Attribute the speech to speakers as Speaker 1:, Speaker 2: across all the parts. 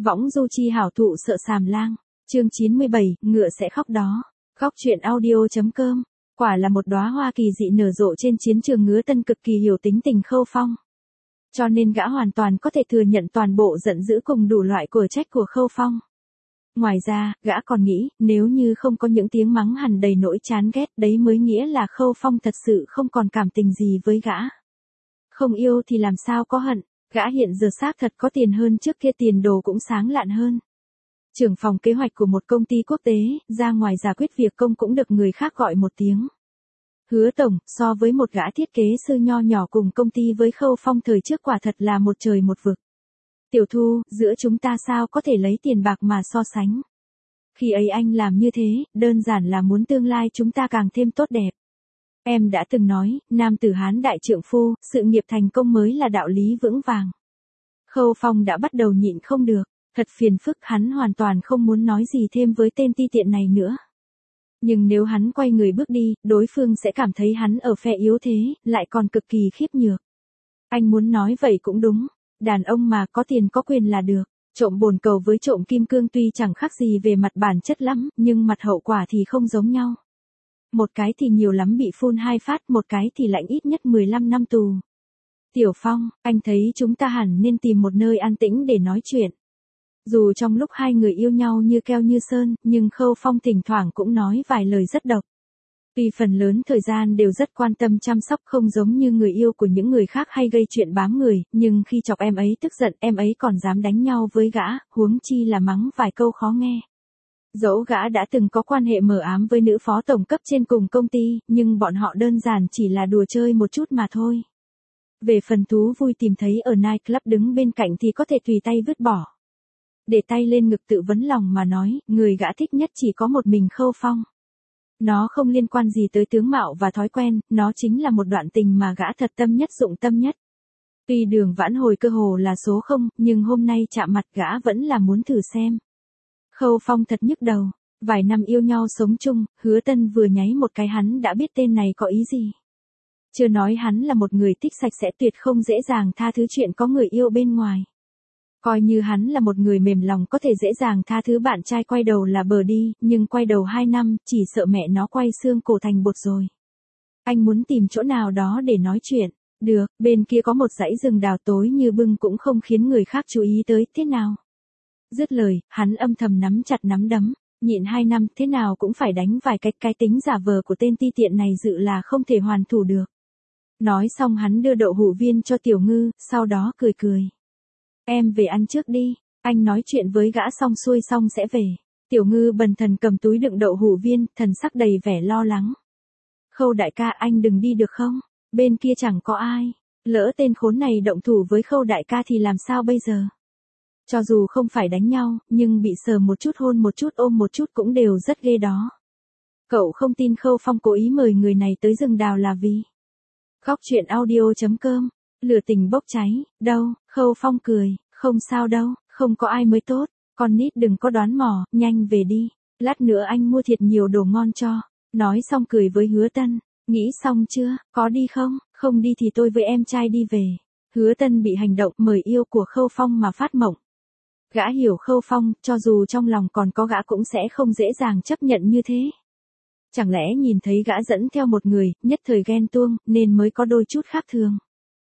Speaker 1: Võng du chi hảo thụ sợ sàm lang. Chương 97, ngựa sẽ khóc đó. Góc truyện audio.com. Quả là một đóa hoa kỳ dị nở rộ trên chiến trường Ngứa Tân, cực kỳ hiểu tính tình Khâu Phong. Cho nên gã hoàn toàn có thể thừa nhận toàn bộ giận dữ cùng đủ loại của trách của Khâu Phong. Ngoài ra, gã còn nghĩ, nếu như không có những tiếng mắng hằn đầy nỗi chán ghét, đấy mới nghĩa là Khâu Phong thật sự không còn cảm tình gì với gã. Không yêu thì làm sao có hận, gã hiện giờ xác thật có tiền hơn trước kia, tiền đồ cũng sáng lạn hơn. Trưởng phòng kế hoạch của một công ty quốc tế, ra ngoài giải quyết việc công cũng được người khác gọi một tiếng Hứa tổng. So với một gã thiết kế sư nho nhỏ cùng công ty với Khâu Phong thời trước, quả thật là một trời một vực. Tiểu Thu, giữa chúng ta sao có thể lấy tiền bạc mà so sánh. Khi ấy anh làm như thế, đơn giản là muốn tương lai chúng ta càng thêm tốt đẹp. Em đã từng nói, nam tử Hán đại trượng phu, sự nghiệp thành công mới là đạo lý vững vàng. Khâu Phong đã bắt đầu nhịn không được, thật phiền phức, hắn hoàn toàn không muốn nói gì thêm với tên ti tiện này nữa. Nhưng nếu hắn quay người bước đi, đối phương sẽ cảm thấy hắn ở phe yếu thế, lại còn cực kỳ khiếp nhược. Anh muốn nói vậy cũng đúng, đàn ông mà, có tiền có quyền là được. Trộm bồn cầu với trộm kim cương tuy chẳng khác gì về mặt bản chất lắm, nhưng mặt hậu quả thì không giống nhau. Một cái thì nhiều lắm bị phun 2 phát, một cái thì lãnh ít nhất 15 năm tù. Tiểu Phong, anh thấy chúng ta hẳn nên tìm một nơi an tĩnh để nói chuyện. Dù trong lúc hai người yêu nhau như keo như sơn, nhưng Khâu Phong thỉnh thoảng cũng nói vài lời rất độc. Tuy phần lớn thời gian đều rất quan tâm chăm sóc, không giống như người yêu của những người khác hay gây chuyện bám người, nhưng khi chọc em ấy tức giận, em ấy còn dám đánh nhau với gã, huống chi là mắng vài câu khó nghe. Dẫu gã đã từng có quan hệ mờ ám với nữ phó tổng cấp trên cùng công ty, nhưng bọn họ đơn giản chỉ là đùa chơi một chút mà thôi. Về phần thú vui tìm thấy ở nightclub đứng bên cạnh thì có thể tùy tay vứt bỏ. Để tay lên ngực tự vấn lòng mà nói, người gã thích nhất chỉ có một mình Khâu Phong. Nó không liên quan gì tới tướng mạo và thói quen, nó chính là một đoạn tình mà gã thật tâm nhất dụng tâm nhất. Tuy đường vãn hồi cơ hồ là số 0, nhưng hôm nay chạm mặt gã vẫn là muốn thử xem. Khâu Phong thật nhức đầu, vài năm yêu nhau sống chung, Hứa Tân vừa nháy một cái hắn đã biết tên này có ý gì. Chưa nói hắn là một người thích sạch sẽ, tuyệt không dễ dàng tha thứ chuyện có người yêu bên ngoài. Coi như hắn là một người mềm lòng có thể dễ dàng tha thứ bạn trai quay đầu là bờ đi, nhưng quay đầu 2 năm, chỉ sợ mẹ nó quay xương cổ thành bột rồi. Anh muốn tìm chỗ nào đó để nói chuyện. Được, bên kia có một dãy rừng đào tối như bưng cũng không khiến người khác chú ý tới, thế nào? Dứt lời, hắn âm thầm nắm chặt nắm đấm, nhịn 2 năm thế nào cũng phải đánh vài cái tính giả vờ của tên ti tiện này dự là không thể hoàn thủ được. Nói xong hắn đưa đậu hũ viên cho Tiểu Ngư, sau đó cười cười. Em về ăn trước đi, anh nói chuyện với gã xong xuôi xong sẽ về. Tiểu Ngư bần thần cầm túi đựng đậu hũ viên, thần sắc đầy vẻ lo lắng. Khâu đại ca, anh đừng đi được không? Bên kia chẳng có ai. Lỡ tên khốn này động thủ với Khâu đại ca thì làm sao bây giờ? Cho dù không phải đánh nhau, nhưng bị sờ một chút, hôn một chút, ôm một chút cũng đều rất ghê đó. Cậu không tin Khâu Phong cố ý mời người này tới rừng đào là vì... Góc truyện audio.com. Lửa tình bốc cháy, đâu, Khâu Phong cười, không sao đâu, không có ai mới tốt, con nít đừng có đoán mò, nhanh về đi, lát nữa anh mua thiệt nhiều đồ ngon cho. Nói xong cười với Hứa Tân, nghĩ xong chưa, có đi không, không đi thì tôi với em trai đi về. Hứa Tân bị hành động mời yêu của Khâu Phong mà phát mộng. Gã hiểu Khâu Phong, cho dù trong lòng còn có gã cũng sẽ không dễ dàng chấp nhận như thế. Chẳng lẽ nhìn thấy gã dẫn theo một người, nhất thời ghen tuông, nên mới có đôi chút khác thường.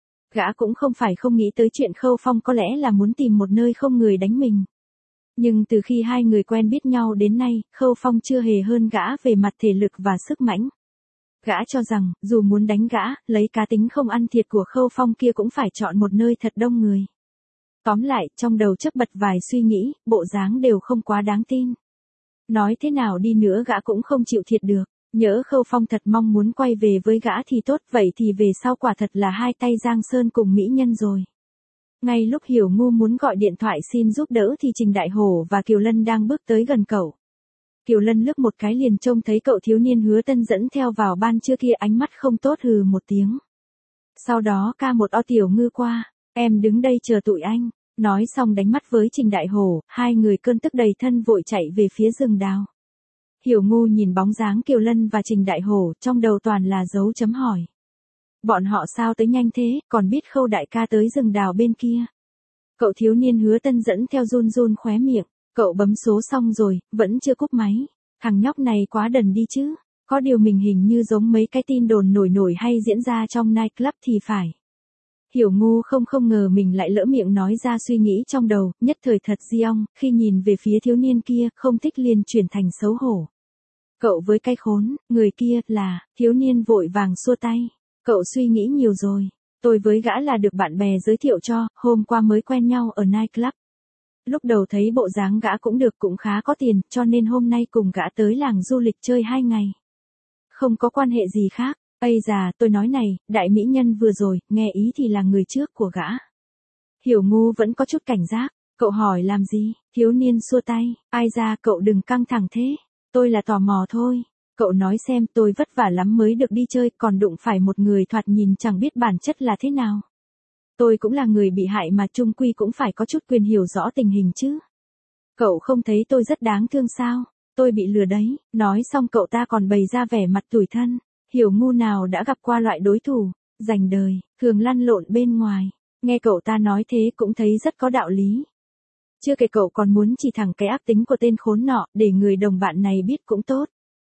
Speaker 1: Gã cũng không phải không nghĩ tới chuyện Khâu Phong có lẽ là muốn tìm một nơi không người đánh mình. Nhưng từ khi hai người quen biết nhau đến nay, Khâu Phong chưa hề hơn gã về mặt thể lực và sức mãnh. Gã cho rằng, dù muốn đánh gã, lấy cá tính không ăn thiệt của Khâu Phong kia cũng phải chọn một nơi thật đông người. Tóm lại, trong đầu chấp bật vài suy nghĩ, bộ dáng đều không quá đáng tin. Nói thế nào đi nữa gã cũng không chịu thiệt được. Nhỡ Khâu Phong thật mong muốn quay về với gã thì tốt, vậy thì về sau quả thật là hai tay giang sơn cùng mỹ nhân rồi. Ngay lúc Hiểu Ngu muốn gọi điện thoại xin giúp đỡ thì Trình Đại Hổ và Kiều Lân đang bước tới gần cậu. Kiều Lân lướt một cái liền trông thấy cậu thiếu niên Hứa Tân dẫn theo vào ban trưa kia, ánh mắt không tốt hừ một tiếng. Sau đó ca một o Tiểu Ngư qua, em đứng đây chờ tụi anh. Nói xong đánh mắt với Trình Đại Hổ, hai người cơn tức đầy thân vội chạy về phía rừng đào. Hiểu Ngu nhìn bóng dáng Kiều Lân và Trình Đại Hổ, trong đầu toàn là dấu chấm hỏi. Bọn họ sao tới nhanh thế, còn biết Khâu đại ca tới rừng đào bên kia. Cậu thiếu niên Hứa Tân dẫn theo run run khóe miệng, cậu bấm số xong rồi, vẫn chưa cúp máy. Thằng nhóc này quá đần đi chứ. Có điều mình hình như giống mấy cái tin đồn nổi nổi hay diễn ra trong nightclub thì phải. Hiểu ngu không ngờ mình lại lỡ miệng nói ra suy nghĩ trong đầu, nhất thời thật giông, khi nhìn về phía thiếu niên kia, không thích liền chuyển thành xấu hổ. Cậu với cái khốn, người kia là, thiếu niên vội vàng xua tay. Cậu suy nghĩ nhiều rồi. Tôi với gã là được bạn bè giới thiệu cho, hôm qua mới quen nhau ở nightclub. Lúc đầu thấy bộ dáng gã cũng được, cũng khá có tiền, cho nên hôm nay cùng gã tới làng du lịch chơi 2 ngày. Không có quan hệ gì khác. Ây già, tôi nói này, đại mỹ nhân vừa rồi, nghe ý thì là người trước của gã. Hiểu ngu vẫn có chút cảnh giác. Cậu hỏi làm gì? Thiếu niên xua tay. Ai ra, cậu đừng căng thẳng thế. Tôi là tò mò thôi. Cậu nói xem, tôi vất vả lắm mới được đi chơi, còn đụng phải một người thoạt nhìn chẳng biết bản chất là thế nào. Tôi cũng là người bị hại mà, chung quy cũng phải có chút quyền hiểu rõ tình hình chứ. Cậu không thấy tôi rất đáng thương sao? Tôi bị lừa đấy. Nói xong cậu ta còn bày ra vẻ mặt tủi thân. Hiểu ngu nào đã gặp qua loại đối thủ dành đời, thường lăn lộn bên ngoài. Nghe cậu ta nói thế cũng thấy rất có đạo lý. Chưa kể cậu còn muốn chỉ thẳng cái ác tính của tên khốn nọ, để người đồng bạn này biết cũng tốt.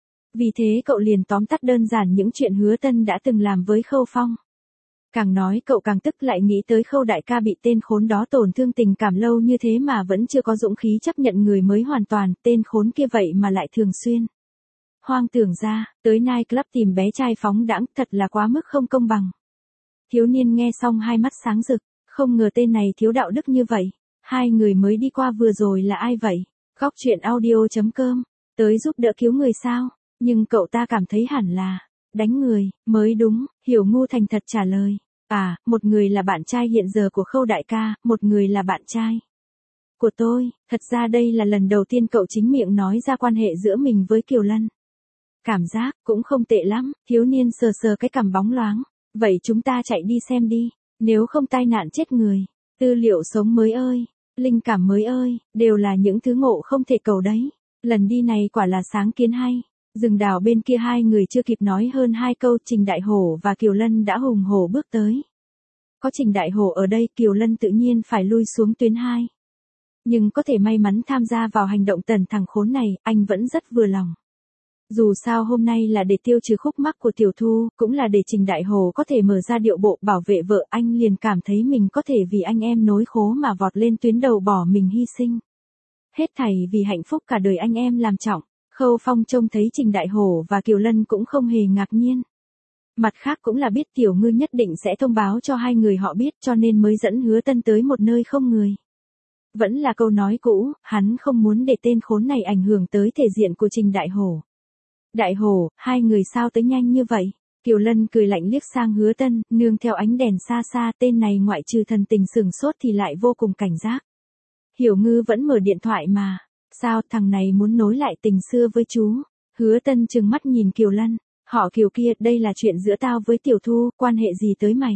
Speaker 1: Vì thế cậu liền tóm tắt đơn giản những chuyện Hứa Tân đã từng làm với Khâu Phong. Càng nói cậu càng tức, lại nghĩ tới Khâu đại ca bị tên khốn đó tổn thương tình cảm lâu như thế mà vẫn chưa có dũng khí chấp nhận người mới hoàn toàn, tên khốn kia vậy mà lại thường xuyên hoang tưởng ra, tới nightclub tìm bé trai phóng đãng, thật là quá mức không công bằng. Thiếu niên nghe xong hai mắt sáng rực, không ngờ tên này thiếu đạo đức như vậy. Hai người mới đi qua vừa rồi là ai vậy? Góc truyện audio.com, tới giúp đỡ cứu người sao? Nhưng cậu ta cảm thấy hẳn là đánh người, mới đúng. Hiểu ngu thành thật trả lời. À, một người là bạn trai hiện giờ của Khâu đại ca, một người là bạn trai của tôi. Thật ra đây là lần đầu tiên cậu chính miệng nói ra quan hệ giữa mình với Kiều Lân. Cảm giác cũng không tệ lắm. Thiếu niên sờ sờ cái cằm bóng loáng. Vậy chúng ta chạy đi xem đi. Nếu không tai nạn chết người. Tư liệu sống mới ơi, linh cảm mới ơi, đều là những thứ ngộ không thể cầu đấy. Lần đi này quả là sáng kiến hay. Rừng đào bên kia hai người chưa kịp nói hơn 2 câu, Trình Đại Hổ và Kiều Lân đã hùng hổ bước tới. Có Trình Đại Hổ ở đây, Kiều Lân tự nhiên phải lui xuống tuyến 2. Nhưng có thể may mắn tham gia vào hành động tần thằng khốn này, anh vẫn rất vừa lòng. Dù sao hôm nay là để tiêu trừ khúc mắc của Tiểu Thu, cũng là để Trình Đại Hồ có thể mở ra điệu bộ bảo vệ vợ, anh liền cảm thấy mình có thể vì anh em nối khố mà vọt lên tuyến đầu bỏ mình hy sinh. Hết thảy vì hạnh phúc cả đời anh em làm trọng. Khâu Phong trông thấy Trình Đại Hổ và Kiều Lân cũng không hề ngạc nhiên. Mặt khác cũng là biết Tiểu Ngư nhất định sẽ thông báo cho hai người họ biết, cho nên mới dẫn Hứa Tân tới một nơi không người. Vẫn là câu nói cũ, hắn không muốn để tên khốn này ảnh hưởng tới thể diện của Trình Đại Hổ. Đại Hổ, hai người sao tới nhanh như vậy? Kiều Lân cười lạnh liếc sang Hứa Tân, nương theo ánh đèn xa xa, tên này ngoại trừ thần tình sửng sốt thì lại vô cùng cảnh giác. Hiểu Ngư vẫn mở điện thoại mà. Sao thằng này muốn nối lại tình xưa với chú? Hứa Tân trừng mắt nhìn Kiều Lân. Họ Kiều kia, đây là chuyện giữa tao với Tiểu Thu, quan hệ gì tới mày?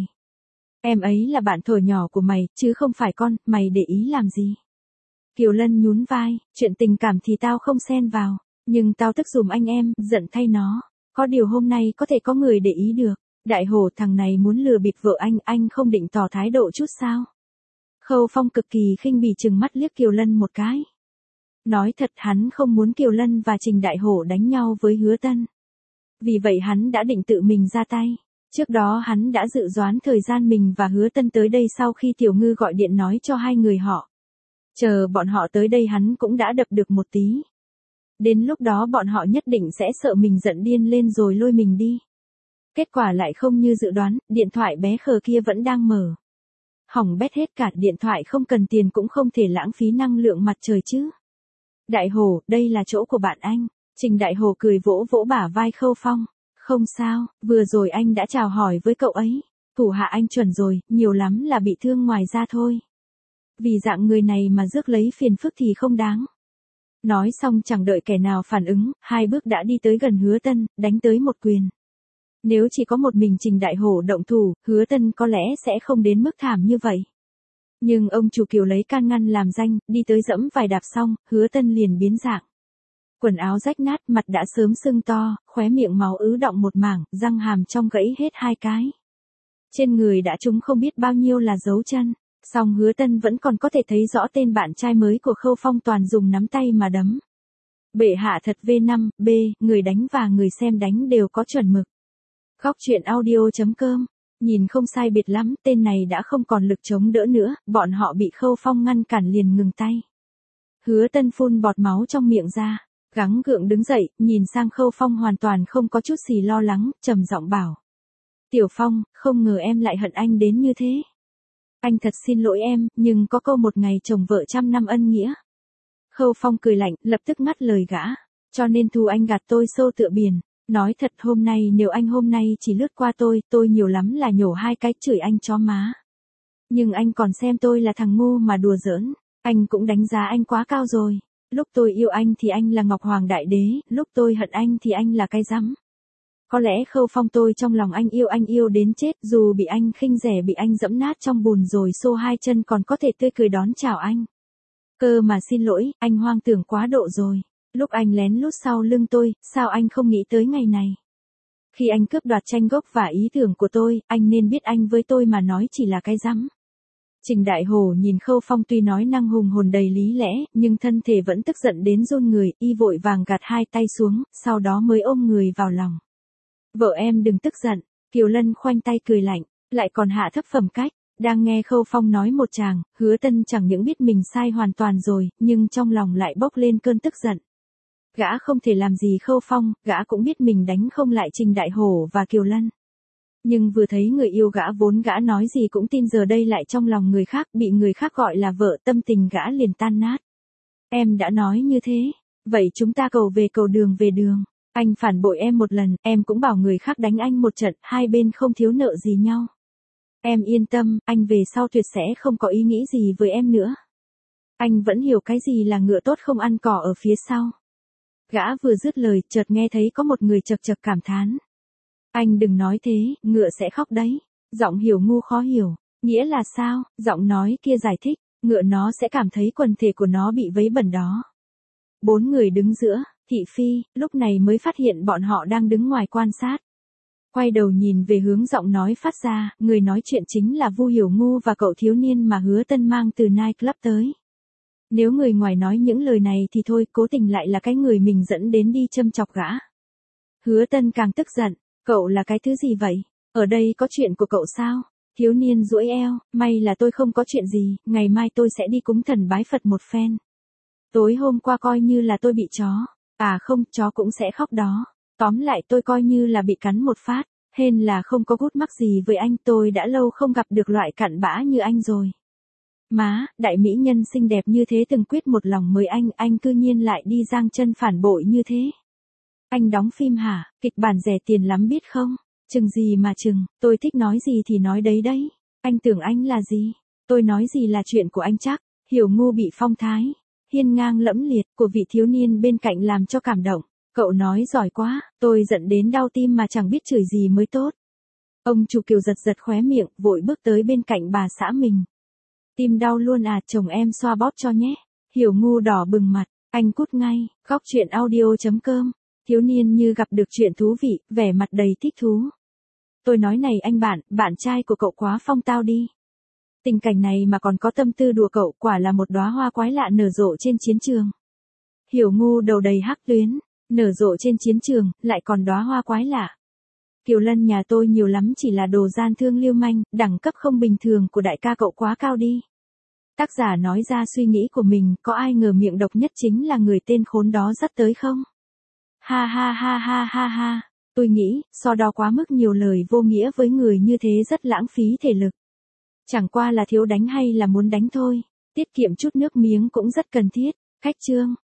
Speaker 1: Em ấy là bạn thuở nhỏ của mày, chứ không phải con, mày để ý làm gì? Kiều Lân nhún vai, chuyện tình cảm thì tao không xen vào. Nhưng tao tức giùm anh em, giận thay nó. Có điều hôm nay có thể có người để ý được. Đại Hổ, thằng này muốn lừa bịp vợ anh không định tỏ thái độ chút sao? Khâu Phong cực kỳ khinh bỉ trừng mắt liếc Kiều Lân một cái. Nói thật, hắn không muốn Kiều Lân và Trình Đại Hổ đánh nhau với Hứa Tân. Vì vậy hắn đã định tự mình ra tay. Trước đó hắn đã dự đoán thời gian mình và Hứa Tân tới đây sau khi Tiểu Ngư gọi điện nói cho hai người họ. Chờ bọn họ tới đây hắn cũng đã đập được một tí. Đến lúc đó bọn họ nhất định sẽ sợ mình giận điên lên rồi lôi mình đi. Kết quả lại không như dự đoán, điện thoại bé khờ kia vẫn đang mở. Hỏng bét hết cả, điện thoại không cần tiền cũng không thể lãng phí năng lượng mặt trời chứ. Đại Hổ, đây là chỗ của bạn anh. Trình Đại Hổ cười vỗ vỗ bả vai Khâu Phong. Không sao, vừa rồi anh đã chào hỏi với cậu ấy. Thủ hạ anh chuẩn rồi, nhiều lắm là bị thương ngoài ra thôi. Vì dạng người này mà rước lấy phiền phức thì không đáng. Nói xong chẳng đợi kẻ nào phản ứng, 2 bước đã đi tới gần Hứa Tân, đánh tới một quyền. Nếu chỉ có một mình Trình Đại Hổ động thủ, Hứa Tân có lẽ sẽ không đến mức thảm như vậy. Nhưng ông chủ Kiều lấy can ngăn làm danh, đi tới dẫm vài đạp xong, Hứa Tân liền biến dạng. Quần áo rách nát, mặt đã sớm sưng to, khóe miệng máu ứ đọng một mảng, răng hàm trong gãy hết 2 cái. Trên người đã trúng không biết bao nhiêu là dấu chân. Song Hứa Tân vẫn còn có thể thấy rõ tên bạn trai mới của Khâu Phong toàn dùng nắm tay mà đấm. Bệ hạ thật V5, B, người đánh và người xem đánh đều có chuẩn mực. Góc truyện audio.com. Nhìn không sai biệt lắm, tên này đã không còn lực chống đỡ nữa, bọn họ bị Khâu Phong ngăn cản liền ngừng tay. Hứa Tân phun bọt máu trong miệng ra, gắng gượng đứng dậy, nhìn sang Khâu Phong hoàn toàn không có chút gì lo lắng, trầm giọng bảo. Tiểu Phong, không ngờ em lại hận anh đến như thế. Anh thật xin lỗi em, nhưng có câu một ngày chồng vợ trăm năm ân nghĩa. Khâu Phong cười lạnh, lập tức ngắt lời gã. Cho nên thù anh gạt tôi sâu tựa biển. Nói thật hôm nay nếu anh hôm nay chỉ lướt qua tôi nhiều lắm là nhổ 2 cái chửi anh chó má. Nhưng anh còn xem tôi là thằng ngu mà đùa giỡn. Anh cũng đánh giá anh quá cao rồi. Lúc tôi yêu anh thì anh là Ngọc Hoàng Đại Đế, lúc tôi hận anh thì anh là cái rắm. Có lẽ Khâu Phong tôi trong lòng anh yêu đến chết, dù bị anh khinh rẻ bị anh dẫm nát trong bùn rồi xô 2 chân còn có thể tươi cười đón chào anh. Cơ mà xin lỗi, anh hoang tưởng quá độ rồi. Lúc anh lén lút sau lưng tôi, sao anh không nghĩ tới ngày này? Khi anh cướp đoạt tranh gốc và ý tưởng của tôi, anh nên biết anh với tôi mà nói chỉ là cái rắm. Trình Đại Hổ nhìn Khâu Phong tuy nói năng hùng hồn đầy lý lẽ, nhưng thân thể vẫn tức giận đến run người, y vội vàng gạt 2 tay xuống, sau đó mới ôm người vào lòng. Vợ em đừng tức giận, Kiều Lân khoanh tay cười lạnh, lại còn hạ thấp phẩm cách. Đang nghe Khâu Phong nói một tràng, Hứa Tân chẳng những biết mình sai hoàn toàn rồi, nhưng trong lòng lại bốc lên cơn tức giận. Gã không thể làm gì Khâu Phong, gã cũng biết mình đánh không lại Trình Đại Hổ và Kiều Lân. Nhưng vừa thấy người yêu gã vốn gã nói gì cũng tin giờ đây lại trong lòng người khác, bị người khác gọi là vợ, tâm tình gã liền tan nát. Em đã nói như thế, vậy chúng ta cầu về cầu đường về đường. Anh phản bội em một lần, em cũng bảo người khác đánh anh một trận, hai bên không thiếu nợ gì nhau. Em yên tâm, anh về sau tuyệt sẽ không có ý nghĩ gì với em nữa. Anh vẫn hiểu cái gì là ngựa tốt không ăn cỏ ở phía sau. Gã vừa dứt lời, chợt nghe thấy có một người chật chật cảm thán. Anh đừng nói thế, ngựa sẽ khóc đấy. Giọng Hiểu Ngu khó hiểu. Nghĩa là sao? Giọng nói kia giải thích, ngựa nó sẽ cảm thấy quần thể của nó bị vấy bẩn đó. 4 người đứng giữa, Thị Phi, lúc này mới phát hiện bọn họ đang đứng ngoài quan sát. Quay đầu nhìn về hướng giọng nói phát ra, người nói chuyện chính là Vu Hiểu Ngu và cậu thiếu niên mà Hứa Tân mang từ Night Club tới. Nếu người ngoài nói những lời này thì thôi, cố tình lại là cái người mình dẫn đến đi châm chọc gã. Hứa Tân càng tức giận, cậu là cái thứ gì vậy? Ở đây có chuyện của cậu sao? Thiếu niên duỗi eo, may là tôi không có chuyện gì, ngày mai tôi sẽ đi cúng thần bái Phật một phen. Tối hôm qua coi như là tôi bị chó. À không, chó cũng sẽ khóc đó. Tóm lại tôi coi như là bị cắn một phát, hên là không có gút mắc gì với anh, tôi đã lâu không gặp được loại cặn bã như anh rồi. Má, đại mỹ nhân xinh đẹp như thế từng quyết một lòng mời anh cư nhiên lại đi giang chân phản bội như thế. Anh đóng phim hả, kịch bản rẻ tiền lắm biết không? Chừng gì mà chừng, tôi thích nói gì thì nói đấy đấy. Anh tưởng anh là gì? Tôi nói gì là chuyện của anh chắc. Hiểu Ngu bị phong thái hiên ngang lẫm liệt của vị thiếu niên bên cạnh làm cho cảm động. Cậu nói giỏi quá, tôi giận đến đau tim mà chẳng biết chửi gì mới tốt. Ông chủ Kiều giật giật khóe miệng, vội bước tới bên cạnh bà xã mình. Tim đau luôn à, chồng em xoa bóp cho nhé. Hiểu Ngu đỏ bừng mặt, anh cút ngay. Góc truyện audio.com. Thiếu niên như gặp được chuyện thú vị, vẻ mặt đầy thích thú. Tôi nói này anh bạn trai của cậu quá phong tao đi. Tình cảnh này mà còn có tâm tư đùa cậu, quả là một đóa hoa quái lạ nở rộ trên chiến trường. Hiểu Ngu đầu đầy hắc tuyến, nở rộ trên chiến trường, lại còn đóa hoa quái lạ. Kiều Lân nhà tôi nhiều lắm chỉ là đồ gian thương lưu manh, đẳng cấp không bình thường của đại ca cậu quá cao đi. Tác giả nói ra suy nghĩ của mình, có ai ngờ miệng độc nhất chính là người tên khốn đó dắt tới không? Ha ha ha ha ha ha, tôi nghĩ, so đo quá mức nhiều lời vô nghĩa với người như thế rất lãng phí thể lực. Chẳng qua là thiếu đánh hay là muốn đánh thôi, tiết kiệm chút nước miếng cũng rất cần thiết. Khách chương.